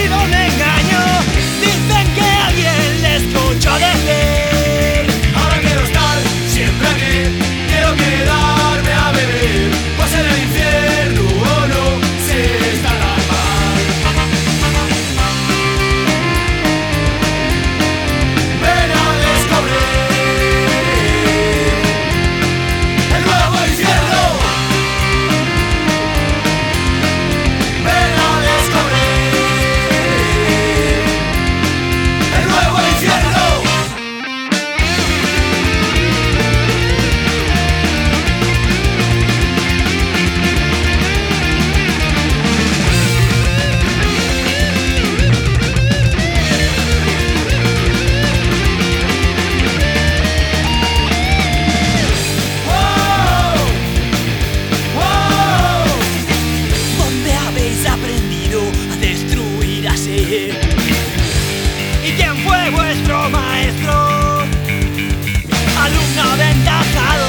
sido un engaño. Dicen que alguien le escuchó decir: ahora quiero estar siempre aquí, quiero quedarme a beber, pues en el infierno o no se está tan mal. Ven a descubrir el nuevo infierno. Ven a descubrir el nuevo infierno. ¿Dónde habéis aprendido a destruir así? ¿Y quién fue vuestro maestro? Alumno aventajado.